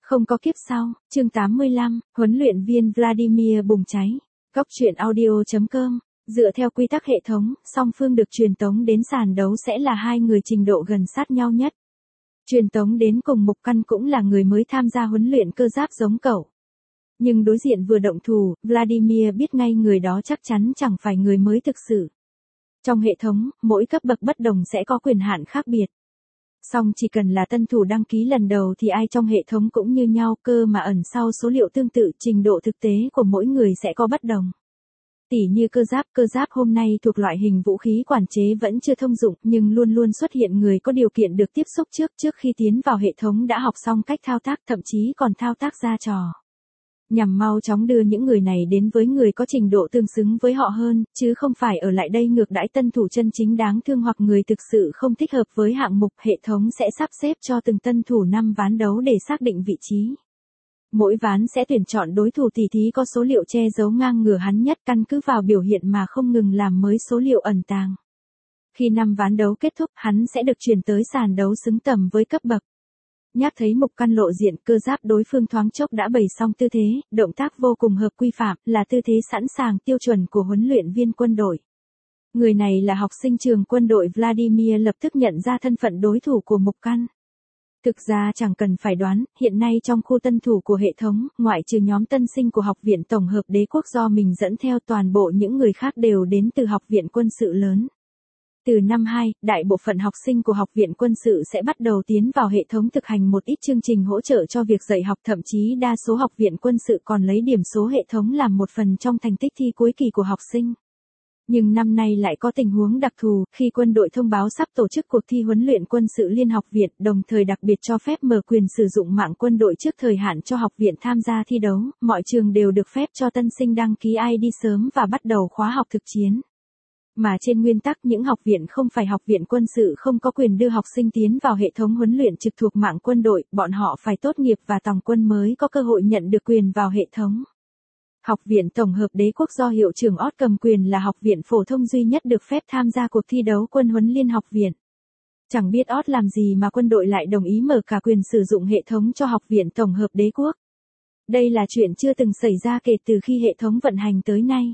Không có kiếp sau, chương 85, huấn luyện viên Vladimir bùng cháy. Góc truyện audio.com. Dựa theo quy tắc hệ thống, song phương được truyền tống đến sàn đấu sẽ là hai người trình độ gần sát nhau nhất. Truyền tống đến cùng Mục Căn cũng là người mới tham gia huấn luyện cơ giáp giống cậu. Nhưng đối diện vừa động thủ, Vladimir biết ngay người đó chắc chắn chẳng phải người mới thực sự. Trong hệ thống, mỗi cấp bậc bất đồng sẽ có quyền hạn khác biệt. Song chỉ cần là tân thủ đăng ký lần đầu thì ai trong hệ thống cũng như nhau, cơ mà ẩn sau số liệu tương tự, trình độ thực tế của mỗi người sẽ có bất đồng. Tỉ như cơ giáp hôm nay thuộc loại hình vũ khí quản chế vẫn chưa thông dụng, nhưng luôn luôn xuất hiện người có điều kiện được tiếp xúc trước khi tiến vào hệ thống đã học xong cách thao tác, thậm chí còn thao tác ra trò. Nhằm mau chóng đưa những người này đến với người có trình độ tương xứng với họ hơn, chứ không phải ở lại đây ngược đãi tân thủ chân chính đáng thương hoặc người thực sự không thích hợp với hạng mục. Hệ thống sẽ sắp xếp cho từng tân thủ 5 ván đấu để xác định vị trí. Mỗi ván sẽ tuyển chọn đối thủ tỉ thí có số liệu che giấu ngang ngửa hắn nhất, căn cứ vào biểu hiện mà không ngừng làm mới số liệu ẩn tàng. Khi 5 ván đấu kết thúc, hắn sẽ được chuyển tới sàn đấu xứng tầm với cấp bậc. Nhắc thấy Mục Căn lộ diện, cơ giáp đối phương thoáng chốc đã bày xong tư thế, động tác vô cùng hợp quy phạm, là tư thế sẵn sàng tiêu chuẩn của huấn luyện viên quân đội. Người này là học sinh trường quân đội. Vladimir lập tức nhận ra thân phận đối thủ của Mục Căn. Thực ra chẳng cần phải đoán, hiện nay trong khu tân thủ của hệ thống, ngoại trừ nhóm tân sinh của Học viện Tổng hợp Đế quốc do mình dẫn theo, toàn bộ những người khác đều đến từ Học viện Quân sự lớn. Từ năm 2, đại bộ phận học sinh của Học viện Quân sự sẽ bắt đầu tiến vào hệ thống thực hành một ít chương trình hỗ trợ cho việc dạy học, thậm chí đa số Học viện Quân sự còn lấy điểm số hệ thống làm một phần trong thành tích thi cuối kỳ của học sinh. Nhưng năm nay lại có tình huống đặc thù, khi quân đội thông báo sắp tổ chức cuộc thi huấn luyện quân sự Liên học viện, đồng thời đặc biệt cho phép mở quyền sử dụng mạng quân đội trước thời hạn cho học viện tham gia thi đấu, mọi trường đều được phép cho tân sinh đăng ký ID sớm và bắt đầu khóa học thực chiến. Mà trên nguyên tắc những học viện không phải học viện quân sự không có quyền đưa học sinh tiến vào hệ thống huấn luyện trực thuộc mạng quân đội, bọn họ phải tốt nghiệp và tòng quân mới có cơ hội nhận được quyền vào hệ thống. Học viện Tổng hợp Đế quốc do hiệu trưởng Ott cầm quyền là học viện phổ thông duy nhất được phép tham gia cuộc thi đấu quân huấn Liên học viện. Chẳng biết Ott làm gì mà quân đội lại đồng ý mở cả quyền sử dụng hệ thống cho học viện Tổng hợp Đế quốc. Đây là chuyện chưa từng xảy ra kể từ khi hệ thống vận hành tới nay.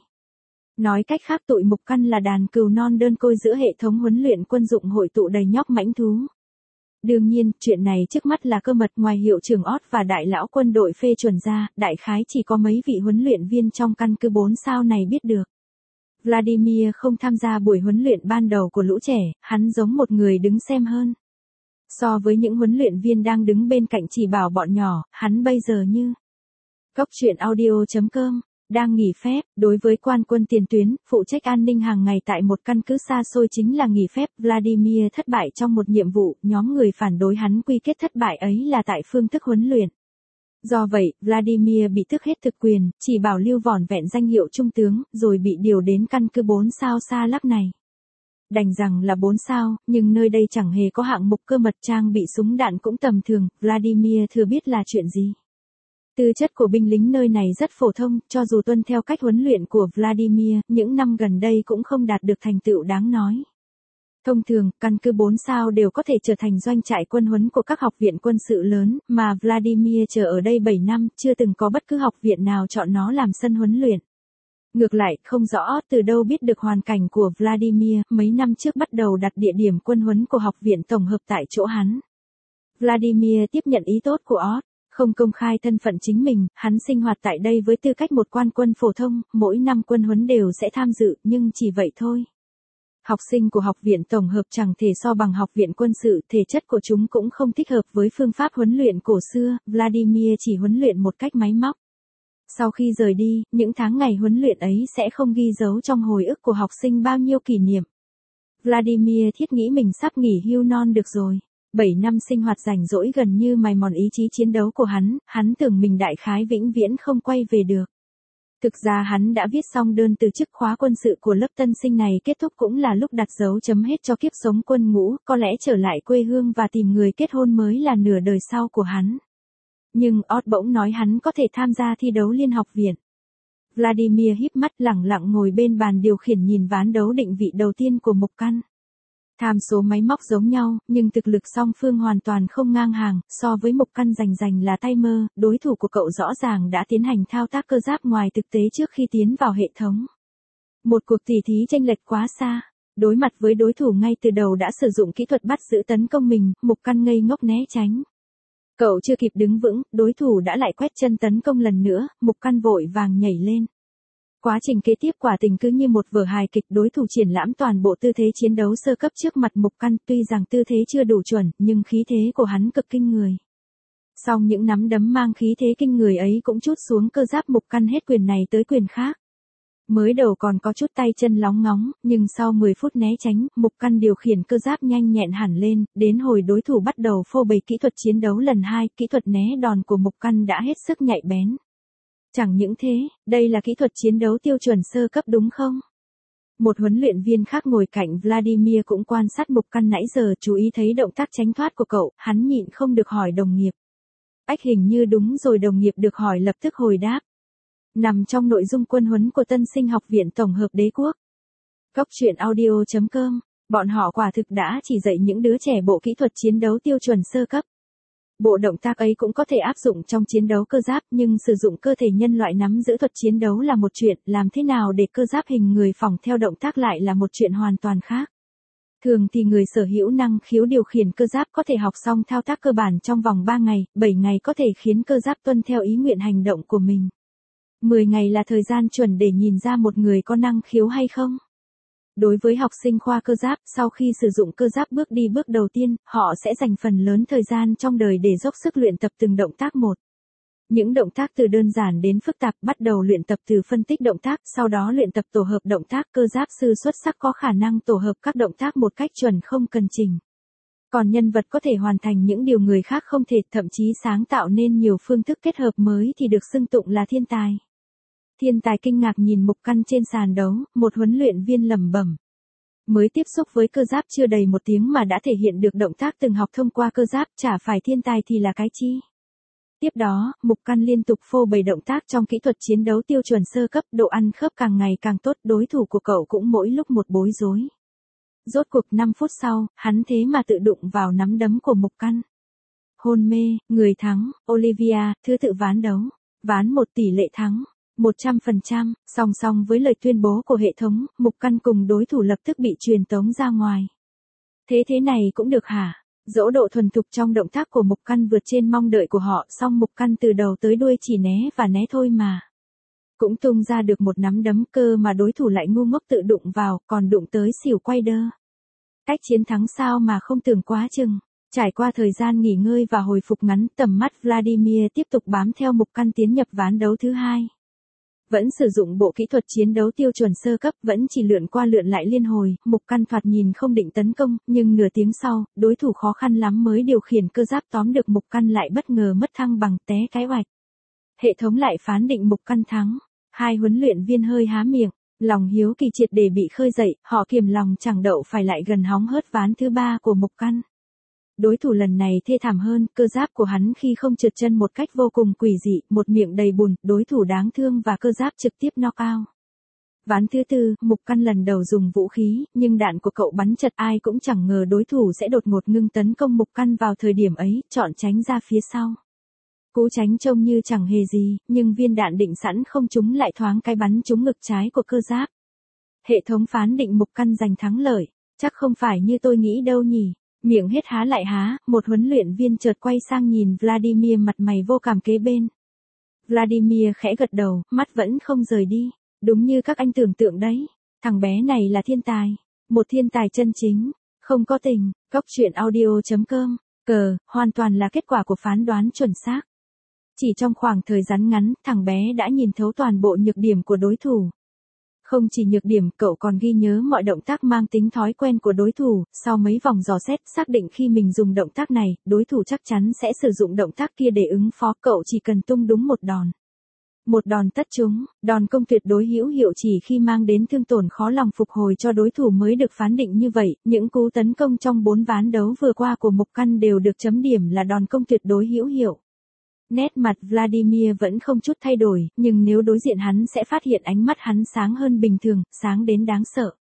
Nói cách khác, tụi Mục Căn là đàn cừu non đơn côi giữa hệ thống huấn luyện quân dụng hội tụ đầy nhóc mãnh thú. Đương nhiên, chuyện này trước mắt là cơ mật, ngoài hiệu trưởng Ott và đại lão quân đội phê chuẩn ra, đại khái chỉ có mấy vị huấn luyện viên trong căn cứ 4 sao này biết được. Vladimir không tham gia buổi huấn luyện ban đầu của lũ trẻ, hắn giống một người đứng xem hơn. So với những huấn luyện viên đang đứng bên cạnh chỉ bảo bọn nhỏ, hắn bây giờ như Góc truyện audio.com. Đang nghỉ phép. Đối với quan quân tiền tuyến, phụ trách an ninh hàng ngày tại một căn cứ xa xôi chính là nghỉ phép. Vladimir thất bại trong một nhiệm vụ, nhóm người phản đối hắn quy kết thất bại ấy là tại phương thức huấn luyện. Do vậy, Vladimir bị tước hết thực quyền, chỉ bảo lưu vỏn vẹn danh hiệu trung tướng, rồi bị điều đến căn cứ 4 sao xa lắc này. Đành rằng là 4 sao, nhưng nơi đây chẳng hề có hạng mục cơ mật, trang bị súng đạn cũng tầm thường, Vladimir thừa biết là chuyện gì. Tư chất của binh lính nơi này rất phổ thông, cho dù tuân theo cách huấn luyện của Vladimir, những năm gần đây cũng không đạt được thành tựu đáng nói. Thông thường, căn cứ 4 sao đều có thể trở thành doanh trại quân huấn của các học viện quân sự lớn, mà Vladimir chờ ở đây 7 năm, chưa từng có bất cứ học viện nào chọn nó làm sân huấn luyện. Ngược lại, không rõ từ đâu biết được hoàn cảnh của Vladimir, mấy năm trước bắt đầu đặt địa điểm quân huấn của học viện tổng hợp tại chỗ hắn. Vladimir tiếp nhận ý tốt của Ott. Không công khai thân phận chính mình, hắn sinh hoạt tại đây với tư cách một quan quân phổ thông, mỗi năm quân huấn đều sẽ tham dự, nhưng chỉ vậy thôi. Học sinh của học viện tổng hợp chẳng thể so bằng học viện quân sự, thể chất của chúng cũng không thích hợp với phương pháp huấn luyện cổ xưa, Vladimir chỉ huấn luyện một cách máy móc. Sau khi rời đi, những tháng ngày huấn luyện ấy sẽ không ghi dấu trong hồi ức của học sinh bao nhiêu kỷ niệm. Vladimir thiết nghĩ mình sắp nghỉ hưu non được rồi. 7 năm sinh hoạt rảnh rỗi gần như mài mòn ý chí chiến đấu của hắn tưởng mình đại khái vĩnh viễn không quay về được. Thực ra hắn đã viết xong đơn từ chức khóa quân sự của lớp tân sinh này, kết thúc cũng là lúc đặt dấu chấm hết cho kiếp sống quân ngũ, có lẽ trở lại quê hương và tìm người kết hôn mới là nửa đời sau của hắn. Nhưng Ott bỗng nói hắn có thể tham gia thi đấu Liên học viện. Vladimir híp mắt lẳng lặng ngồi bên bàn điều khiển nhìn ván đấu định vị đầu tiên của Mục Căn. Tham số máy móc giống nhau, nhưng thực lực song phương hoàn toàn không ngang hàng, so với Mục Căn rành là tay mơ, đối thủ của cậu rõ ràng đã tiến hành thao tác cơ giáp ngoài thực tế trước khi tiến vào hệ thống. Một cuộc tỉ thí chênh lệch quá xa. Đối mặt với đối thủ ngay từ đầu đã sử dụng kỹ thuật bắt giữ tấn công mình, Mục Căn ngây ngốc né tránh. Cậu chưa kịp đứng vững, đối thủ đã lại quét chân tấn công lần nữa, Mục Căn vội vàng nhảy lên. Quá trình kế tiếp quả tình cứ như một vở hài kịch, đối thủ triển lãm toàn bộ tư thế chiến đấu sơ cấp trước mặt Mục Căn, tuy rằng tư thế chưa đủ chuẩn, nhưng khí thế của hắn cực kinh người. Song những nắm đấm mang khí thế kinh người ấy cũng trút xuống cơ giáp Mục Căn hết quyền này tới quyền khác. Mới đầu còn có chút tay chân lóng ngóng, nhưng sau 10 phút né tránh, Mục Căn điều khiển cơ giáp nhanh nhẹn hẳn lên, đến hồi đối thủ bắt đầu phô bày kỹ thuật chiến đấu lần 2, kỹ thuật né đòn của Mục Căn đã hết sức nhạy bén. Chẳng những thế, đây là kỹ thuật chiến đấu tiêu chuẩn sơ cấp đúng không? Một huấn luyện viên khác ngồi cạnh Vladimir cũng quan sát Mục Căn nãy giờ, chú ý thấy động tác tránh thoát của cậu, hắn nhịn không được hỏi đồng nghiệp. Ách, hình như đúng rồi, đồng nghiệp được hỏi lập tức hồi đáp. Nằm trong nội dung quân huấn của Tân sinh học viện tổng hợp đế quốc. Góc truyện audio.com, bọn họ quả thực đã chỉ dạy những đứa trẻ bộ kỹ thuật chiến đấu tiêu chuẩn sơ cấp. Bộ động tác ấy cũng có thể áp dụng trong chiến đấu cơ giáp, nhưng sử dụng cơ thể nhân loại nắm giữ thuật chiến đấu là một chuyện, làm thế nào để cơ giáp hình người phỏng theo động tác lại là một chuyện hoàn toàn khác. Thường thì người sở hữu năng khiếu điều khiển cơ giáp có thể học xong thao tác cơ bản trong vòng 3 ngày, 7 ngày có thể khiến cơ giáp tuân theo ý nguyện hành động của mình. 10 ngày là thời gian chuẩn để nhìn ra một người có năng khiếu hay không. Đối với học sinh khoa cơ giáp, sau khi sử dụng cơ giáp bước đi bước đầu tiên, họ sẽ dành phần lớn thời gian trong đời để dốc sức luyện tập từng động tác một. Những động tác từ đơn giản đến phức tạp, bắt đầu luyện tập từ phân tích động tác, sau đó luyện tập tổ hợp động tác. Cơ giáp sư xuất sắc có khả năng tổ hợp các động tác một cách chuẩn không cần chỉnh. Còn nhân vật có thể hoàn thành những điều người khác không thể, thậm chí sáng tạo nên nhiều phương thức kết hợp mới thì được xưng tụng là thiên tài. Thiên tài kinh ngạc nhìn Mục Căn trên sàn đấu, một huấn luyện viên lẩm bẩm. Mới tiếp xúc với cơ giáp chưa đầy 1 tiếng mà đã thể hiện được động tác từng học thông qua cơ giáp, chả phải thiên tài thì là cái chi. Tiếp đó, Mục Căn liên tục phô bày động tác trong kỹ thuật chiến đấu tiêu chuẩn sơ cấp, độ ăn khớp càng ngày càng tốt, đối thủ của cậu cũng mỗi lúc một bối rối. Rốt cuộc 5 phút sau, hắn thế mà tự đụng vào nắm đấm của Mục Căn. Hôn mê, người thắng, Olivia, thứ tự ván đấu. Ván 1 tỷ lệ thắng. 100%, song song với lời tuyên bố của hệ thống, Mục Căn cùng đối thủ lập tức bị truyền tống ra ngoài. Thế này cũng được hả? Dỗ độ thuần thục trong động tác của Mục Căn vượt trên mong đợi của họ, song Mục Căn từ đầu tới đuôi chỉ né và né thôi mà. Cũng tung ra được một nắm đấm, cơ mà đối thủ lại ngu ngốc tự đụng vào, còn đụng tới xỉu quay đơ. Cách chiến thắng sao mà không tưởng quá chừng. Trải qua thời gian nghỉ ngơi và hồi phục ngắn, tầm mắt Vladimir tiếp tục bám theo Mục Căn tiến nhập ván đấu thứ 2. Vẫn sử dụng bộ kỹ thuật chiến đấu tiêu chuẩn sơ cấp, vẫn chỉ lượn qua lượn lại liên hồi, Mục Căn thoạt nhìn không định tấn công, nhưng nửa tiếng sau, đối thủ khó khăn lắm mới điều khiển cơ giáp tóm được Mục Căn lại bất ngờ mất thăng bằng, té cái oạch. Hệ thống lại phán định Mục Căn thắng. Hai huấn luyện viên hơi há miệng, lòng hiếu kỳ triệt để bị khơi dậy, họ kiềm lòng chẳng đậu phải lại gần hóng hớt ván thứ 3 của Mục Căn. Đối thủ lần này thê thảm hơn, cơ giáp của hắn khi không trượt chân một cách vô cùng quỷ dị, một miệng đầy bùn, đối thủ đáng thương và cơ giáp trực tiếp knock out. Ván thứ 4, Mục Căn lần đầu dùng vũ khí, nhưng đạn của cậu bắn chật, ai cũng chẳng ngờ đối thủ sẽ đột ngột ngưng tấn công Mục Căn vào thời điểm ấy, chọn tránh ra phía sau. Cú tránh trông như chẳng hề gì, nhưng viên đạn định sẵn không trúng lại thoáng cái bắn trúng ngực trái của cơ giáp. Hệ thống phán định Mục Căn giành thắng lợi, chắc không phải như tôi nghĩ đâu nhỉ. Miệng hết há lại há, một huấn luyện viên chợt quay sang nhìn Vladimir mặt mày vô cảm kế bên. Vladimir khẽ gật đầu, mắt vẫn không rời đi. Đúng như các anh tưởng tượng đấy, thằng bé này là thiên tài. Một thiên tài chân chính, không có tình. Góc truyện audio.com, hoàn toàn là kết quả của phán đoán chuẩn xác. Chỉ trong khoảng thời gian ngắn, thằng bé đã nhìn thấu toàn bộ nhược điểm của đối thủ. Không chỉ nhược điểm, cậu còn ghi nhớ mọi động tác mang tính thói quen của đối thủ, sau mấy vòng dò xét, xác định khi mình dùng động tác này, đối thủ chắc chắn sẽ sử dụng động tác kia để ứng phó, cậu chỉ cần tung đúng một đòn. Một đòn tất trúng, đòn công tuyệt đối hữu hiệu chỉ khi mang đến thương tổn khó lòng phục hồi cho đối thủ mới được phán định như vậy. Những cú tấn công trong 4 ván đấu vừa qua của Mục Căn đều được chấm điểm là đòn công tuyệt đối hữu hiệu. Nét mặt Vladimir vẫn không chút thay đổi, nhưng nếu đối diện hắn sẽ phát hiện ánh mắt hắn sáng hơn bình thường, sáng đến đáng sợ.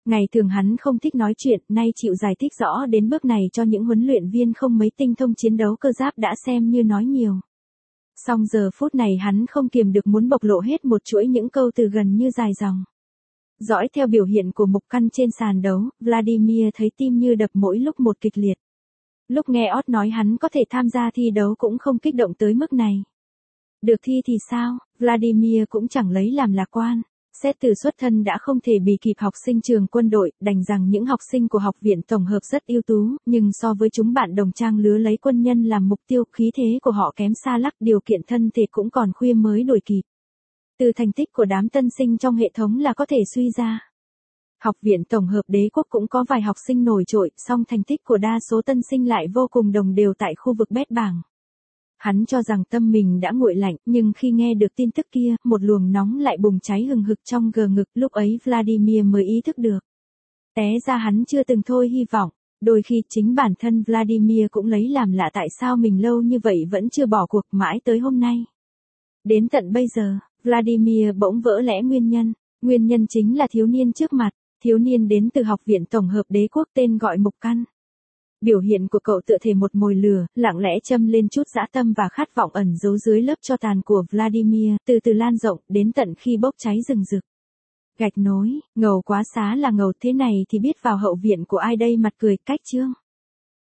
Ngày thường hắn không thích nói chuyện, nay chịu giải thích rõ đến bước này cho những huấn luyện viên không mấy tinh thông chiến đấu cơ giáp đã xem như nói nhiều. Song giờ phút này hắn không kiềm được muốn bộc lộ hết một chuỗi những câu từ gần như dài dòng. Dõi theo biểu hiện của Mục Căn trên sàn đấu, Vladimir thấy tim như đập mỗi lúc một kịch liệt. Lúc nghe Ott nói hắn có thể tham gia thi đấu cũng không kích động tới mức này. Được thi thì sao, Vladimir cũng chẳng lấy làm lạc quan. Xét từ xuất thân đã không thể bì kịp học sinh trường quân đội, đành rằng những học sinh của học viện tổng hợp rất ưu tú, nhưng so với chúng bạn đồng trang lứa lấy quân nhân làm mục tiêu, khí thế của họ kém xa lắc, điều kiện thân thể cũng còn khuya mới đuổi kịp. Từ thành tích của đám tân sinh trong hệ thống là có thể suy ra. Học viện tổng hợp Đế quốc cũng có vài học sinh nổi trội, song thành tích của đa số tân sinh lại vô cùng đồng đều tại khu vực bét bảng. Hắn cho rằng tâm mình đã nguội lạnh, nhưng khi nghe được tin tức kia, một luồng nóng lại bùng cháy hừng hực trong gờ ngực, lúc ấy Vladimir mới ý thức được. Té ra hắn chưa từng thôi hy vọng, đôi khi chính bản thân Vladimir cũng lấy làm lạ tại sao mình lâu như vậy vẫn chưa bỏ cuộc mãi tới hôm nay. Đến tận bây giờ, Vladimir bỗng vỡ lẽ nguyên nhân chính là thiếu niên trước mặt, thiếu niên đến từ học viện tổng hợp Đế quốc tên gọi Mục Căn. Biểu hiện của cậu tựa thể một mồi lửa, lặng lẽ châm lên chút dã tâm và khát vọng ẩn giấu dưới lớp tro tàn của Vladimir, từ từ lan rộng, đến tận khi bốc cháy rừng rực. Gạch nối, ngầu quá xá là ngầu, thế này thì biết vào hậu viện của ai đây, mặt cười, cách chương.